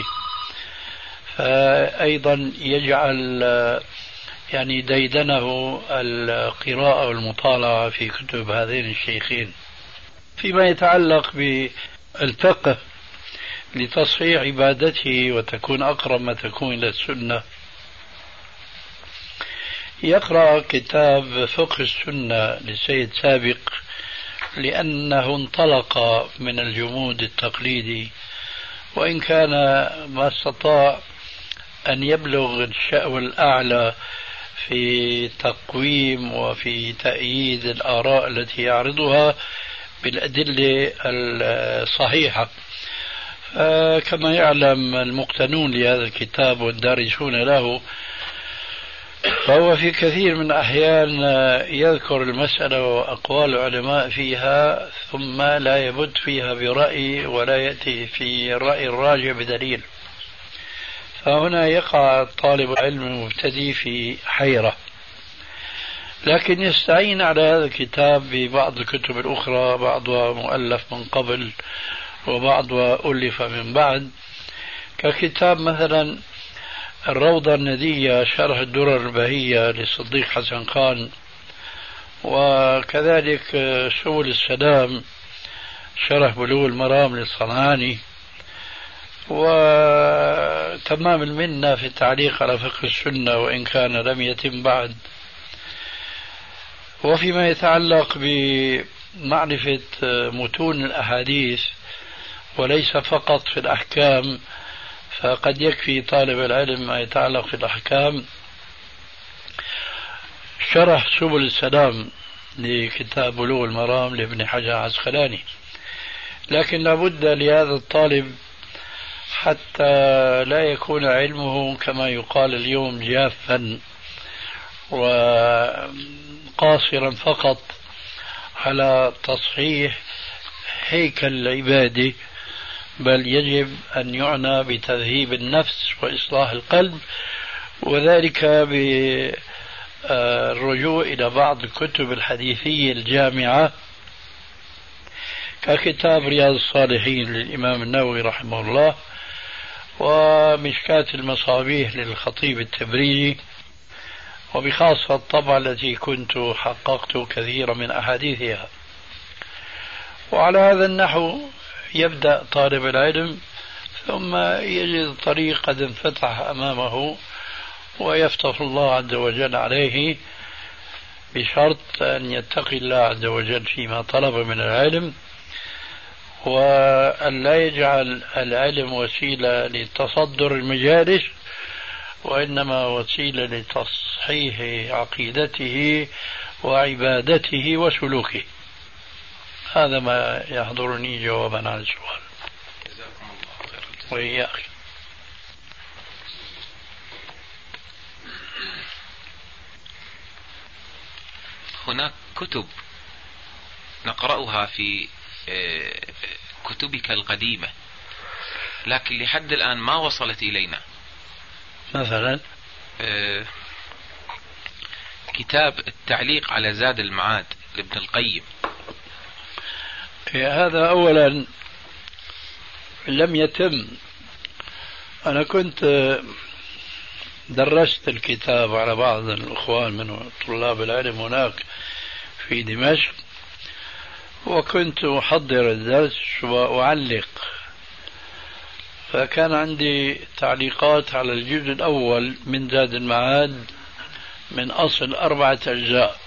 فأيضا يجعل يعني ديدنه القراءة والمطالعة في كتب هذين الشيخين. فيما يتعلق بالفقه لتصحيح عبادته وتكون أقرب ما تكون إلى السنة يقرأ كتاب فقه السنة للسيد سابق، لأنه انطلق من الجمود التقليدي وإن كان ما استطاع أن يبلغ الشأو الأعلى في تقويم وفي تأييد الآراء التي يعرضها بالأدلة الصحيحة. كما يعلم المقتنون لهذا الكتاب والدارسون له فهو في كثير من الأحيان يذكر المسألة وأقوال العلماء فيها ثم لا يبت فيها برأي ولا يأتي في الرأي الراجع بدليل، فهنا يقع طالب العلم المبتدئ في حيرة. لكن يستعين على هذا الكتاب ببعض الكتب الأخرى، بعضها مؤلف من قبل وبعضها ألف من بعد، ككتاب مثلا الروضة الندية شرح الدرر البهية للصديق حسن خان، وكذلك سبل السلام شرح بلوغ المرام للصنعاني، وتمام المنة في التعليق على فقه السنة وإن كان لم يتم بعد. وفيما يتعلق بمعرفة متون الأحاديث وليس فقط في الأحكام فقد يكفي طالب العلم ما يتعلق في الأحكام شرح سبل السلام لكتاب بلوغ المرام لابن حجر عسقلاني. لكن لابد لهذا الطالب حتى لا يكون علمه كما يقال اليوم جافا وقاصرا فقط على تصحيح هيكل العبادة، بل يجب أن يعنى بتذهيب النفس وإصلاح القلب، وذلك بالرجوع إلى بعض الكتب الحديثية الجامعة ككتاب رياض الصالحين للإمام النووي رحمه الله، ومشكاة المصابيح للخطيب التبريزي، وبخاصة الطبعة التي كنت حققت كثيرا من أحاديثها. وعلى هذا النحو يبدأ طالب العلم ثم يجد الطريق قد انفتح أمامه ويفتح الله عز وجل عليه، بشرط أن يتقي الله عز وجل فيما طلب من العلم وأن لا يجعل العلم وسيلة لتصدر المجالس، وإنما وسيلة لتصحيح عقيدته وعبادته وسلوكه. هذا ما يحضرني جوابا عن السؤال. وإياك. هناك كتب نقرأها في كتبك القديمة، لكن لحد الآن ما وصلت إلينا. مثلا كتاب التعليق على زاد المعاد لابن القيم. هذا أولا لم يتم. أنا كنت درست الكتاب على بعض الأخوان من طلاب العلم هناك في دمشق، وكنت أحضر الدرس وأعلق، فكان عندي تعليقات على الجزء الأول من زاد المعاد من أصل 4 أجزاء،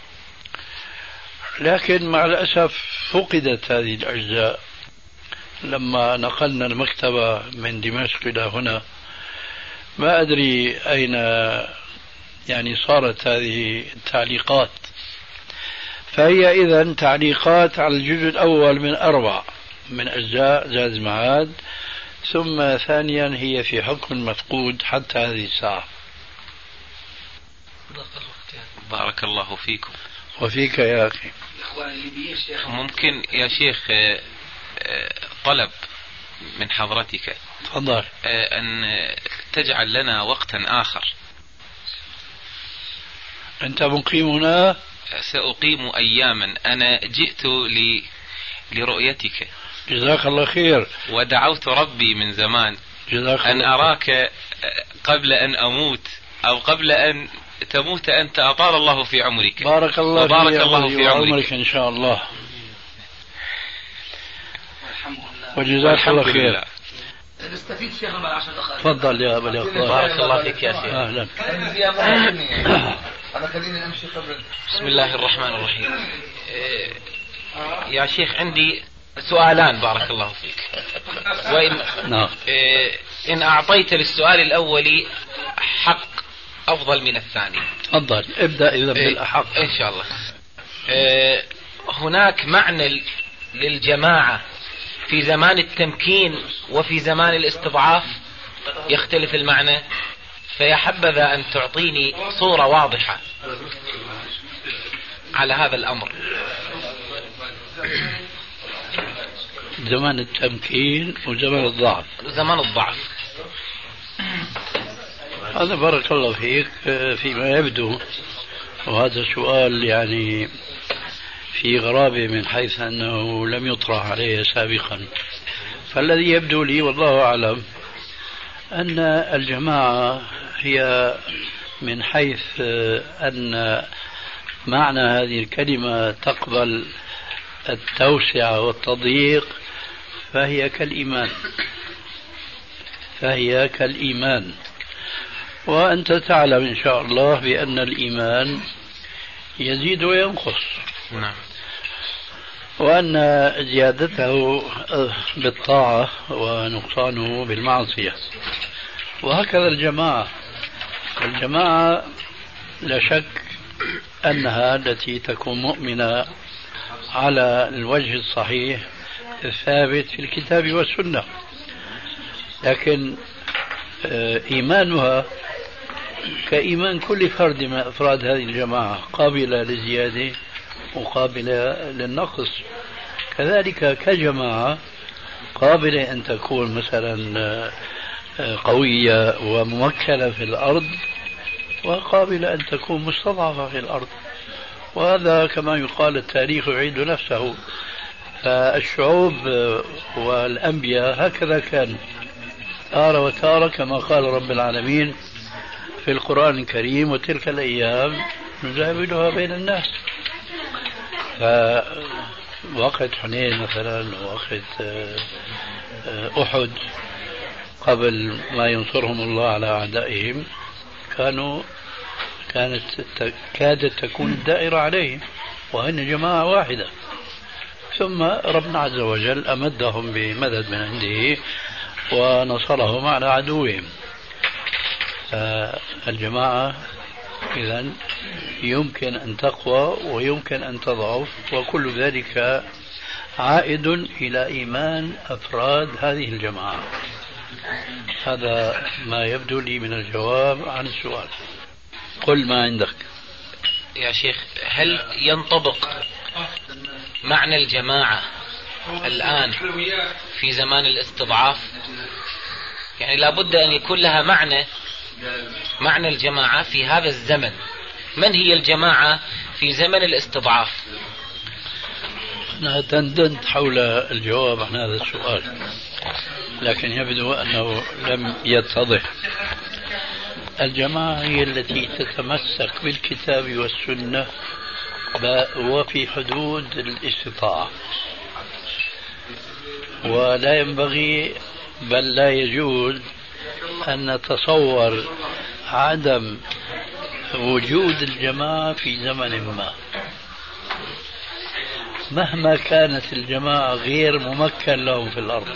لكن مع الأسف فقدت هذه الأجزاء لما نقلنا المكتبة من دمشق إلى هنا. ما أدري أين يعني صارت هذه التعليقات. فهي إذن تعليقات على الجزء الأول من 4 من أجزاء زاد المعاد، ثم ثانيا هي في حكم مفقود حتى هذه الساعة. بارك الله فيكم. وفيك يا أخي. ممكن يا شيخ طلب من حضرتك؟ تفضل. أن تجعل لنا وقتا آخر. أنت مقيم هنا؟ سأقيم أياما. أنا جئت لرؤيتك. جزاك الله خير. ودعوت ربي من زمان أن أراك قبل أن أموت أو قبل أن تموت أنت. أطال الله في عمرك. بارك الله وبارك الله في عمرك إن شاء الله. وجزاك الله خير. نستفيد شيخنا بعد 10 دقائق. تفضل يا أبا الأخوان. بارك الله فيك يا شيخ. أهلا. أنا خليني أمشي قبل. بسم الله الرحمن الرحيم. يا شيخ عندي سؤالان بارك الله فيك. إن أعطيت للسؤال الأول حق أفضل من الثاني. تفضل ابدأ إذا بالأحق. إن شاء الله. هناك معنى للجماعة في زمان التمكين وفي زمان الاستضعاف يختلف المعنى، فيا حبذا أن تعطيني صورة واضحة على هذا الأمر. زمان التمكين وزمان الضعف. زمان الضعف. هذا بارك الله فيك فيما يبدو، وهذا سؤال يعني في غرابة من حيث أنه لم يطرح عليه سابقا. فالذي يبدو لي والله أعلم أن الجماعة هي من حيث أن معنى هذه الكلمة تقبل التوسعة والتضييق، فهي كالإيمان. وأنت تعلم إن شاء الله بأن الإيمان يزيد وينقص. نعم. وأن زيادته بالطاعة ونقصانه بالمعصية. وهكذا الجماعة لا شك أنها التي تكون مؤمنة على الوجه الصحيح الثابت في الكتاب والسنة، لكن إيمانها كإيمان كل فرد من أفراد هذه الجماعة، قابلة للزيادة وقابلة للنقص. كذلك كجماعة قابلة أن تكون مثلا قوية وممكنة في الأرض، وقابلة أن تكون مستضعفة في الأرض. وهذا كما يقال التاريخ يعيد نفسه. فالشعوب والأنبياء هكذا كان تارة وتارة، كما قال رب العالمين في القرآن الكريم: وتلك الأيام نداولها بين الناس. فوقت حنين مثلا، وقت أحد، قبل ما ينصرهم الله على أعدائهم، كادت تكون الدائرة عليهم، وهن جماعة واحدة. ثم ربنا عز وجل أمدهم بمدد من عنده ونصرهم على عدوهم. الجماعة إذن يمكن أن تقوى ويمكن أن تضعف، وكل ذلك عائد إلى إيمان أفراد هذه الجماعة. هذا ما يبدو لي من الجواب عن السؤال. قل ما عندك يا شيخ. هل ينطبق معنى الجماعة الآن في زمان الاستضعاف؟ يعني لابد أن يكون لها معنى الجماعة في هذا الزمن. من هي الجماعة في زمن الاستضعاف؟ أنا دندنت حول الجواب عن هذا السؤال، لكن يبدو أنه لم يتضح. الجماعة هي التي تتمسك بالكتاب والسنة وفي حدود الاستطاعة، ولا ينبغي بل لا يجوز أن نتصور عدم وجود الجماعة في زمن ما، مهما كانت الجماعة غير ممكن لهم في الأرض.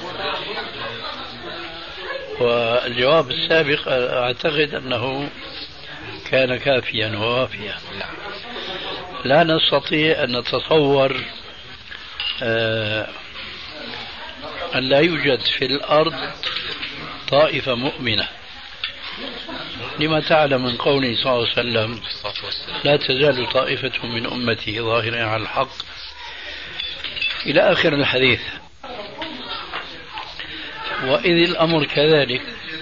والجواب السابق أعتقد أنه كان كافيا ووافيا. لا نستطيع أن نتصور أن لا يوجد في الأرض طائفة مؤمنة، لما تعلم من قوله صلى الله عليه وسلم: لا تزال طائفة من أمتي ظاهرين على الحق، إلى آخر الحديث. وإذ الأمر كذلك،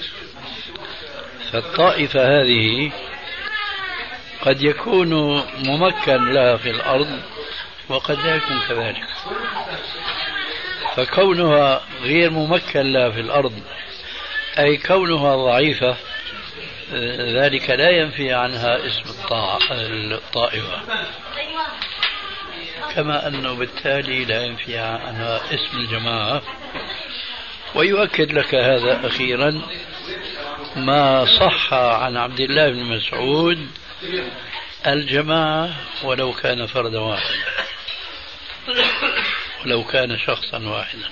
فالطائفة هذه قد يكون ممكن لها في الأرض وقد لا يكون كذلك، فكونها غير ممكن لها في الأرض أي كونها ضعيفة، ذلك لا ينفي عنها اسم الطائفة، كما أنه بالتالي لا ينفي عنها اسم الجماعة. ويؤكد لك هذا أخيرا ما صح عن عبد الله بن مسعود: الجماعة ولو كان فردا واحدا، ولو كان شخصا واحدا.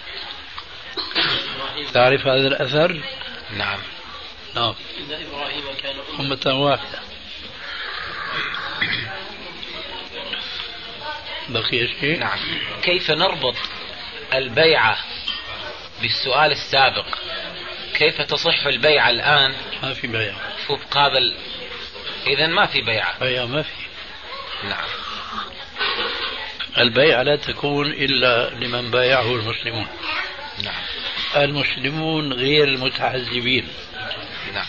تعرف هذا الأثر؟ نعم. نعم، أمة واحدة. بقي شيء؟ نعم. كيف نربط البيعة بالسؤال السابق؟ كيف تصح البيعة الآن؟ ما في بيعة فوق هذا إذن ما في بيعة. بيعة ما في. نعم. البيعة لا تكون إلا لمن بايعه المسلمون. نعم. المسلمون غير المتحزبين. نعم.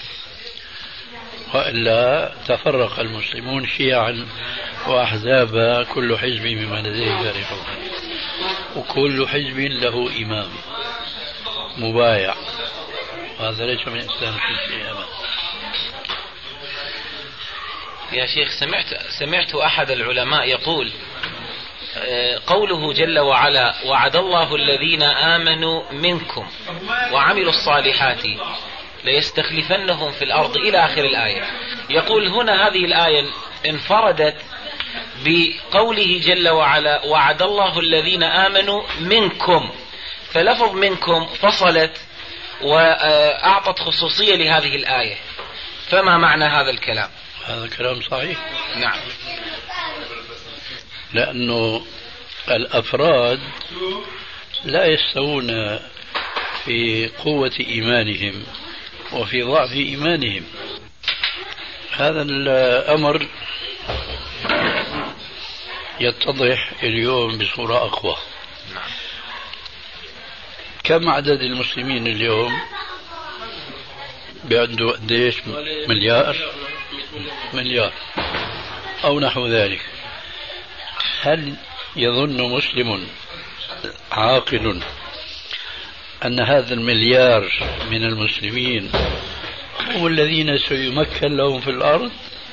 وإلا تفرق المسلمون شيعا وأحزابا، كل حزب بما لديه فرحون، وكل حزب له إمام مبايع، وهذا ليس من الإسلام في شيء أبدا. يا شيخ، سمعت أحد العلماء يقول: قوله جل وعلا: وعد الله الذين آمنوا منكم وعملوا الصالحات ليستخلفنهم في الأرض إلى آخر الآية. يقول هنا هذه الآية انفردت بقوله جل وعلا: وعد الله الذين آمنوا منكم، فلفظ منكم فصلت وأعطت خصوصية لهذه الآية. فما معنى هذا الكلام؟ هذا كلام صحيح. نعم. لأنه الأفراد لا يستوون في قوة إيمانهم وفي ضعف إيمانهم. هذا الأمر يتضح اليوم بصورة أقوى. كم عدد المسلمين اليوم؟ بعنده قديش؟ مليار أو نحو ذلك. هل يظن مسلم عاقل أن هذا المليار من المسلمين هم الذين سيمكن لهم في الأرض؟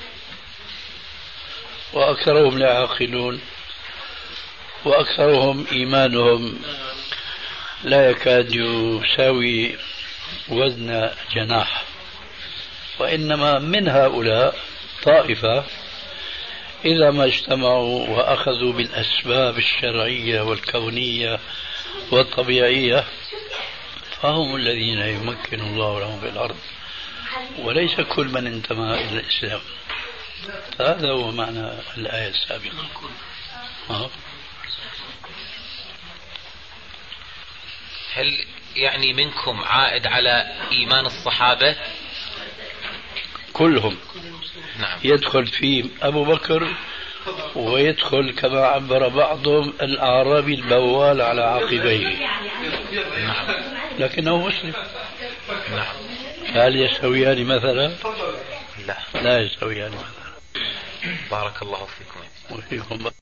وأكثرهم لا يعقلون، وأكثرهم إيمانهم لا يكاد يساوي وزن جناح. وإنما من هؤلاء طائفة إذا ما اجتمعوا وأخذوا بالأسباب الشرعية والكونية والطبيعية فهم الذين يمكن الله لهم في الأرض، وليس كل من انتمى إلى الإسلام. هذا هو معنى الآية السابقة. هل يعني منكم عائد على إيمان الصحابة؟ كلهم. نعم. يدخل فيه أبو بكر، ويدخل كما عبر بعضهم الأعرابي البوال على عقبيه. نعم. لكنه مسلم. نعم. هل يستويان مثلا؟ لا. لا يستويان مثلا. بارك الله فيكم. وفيكم.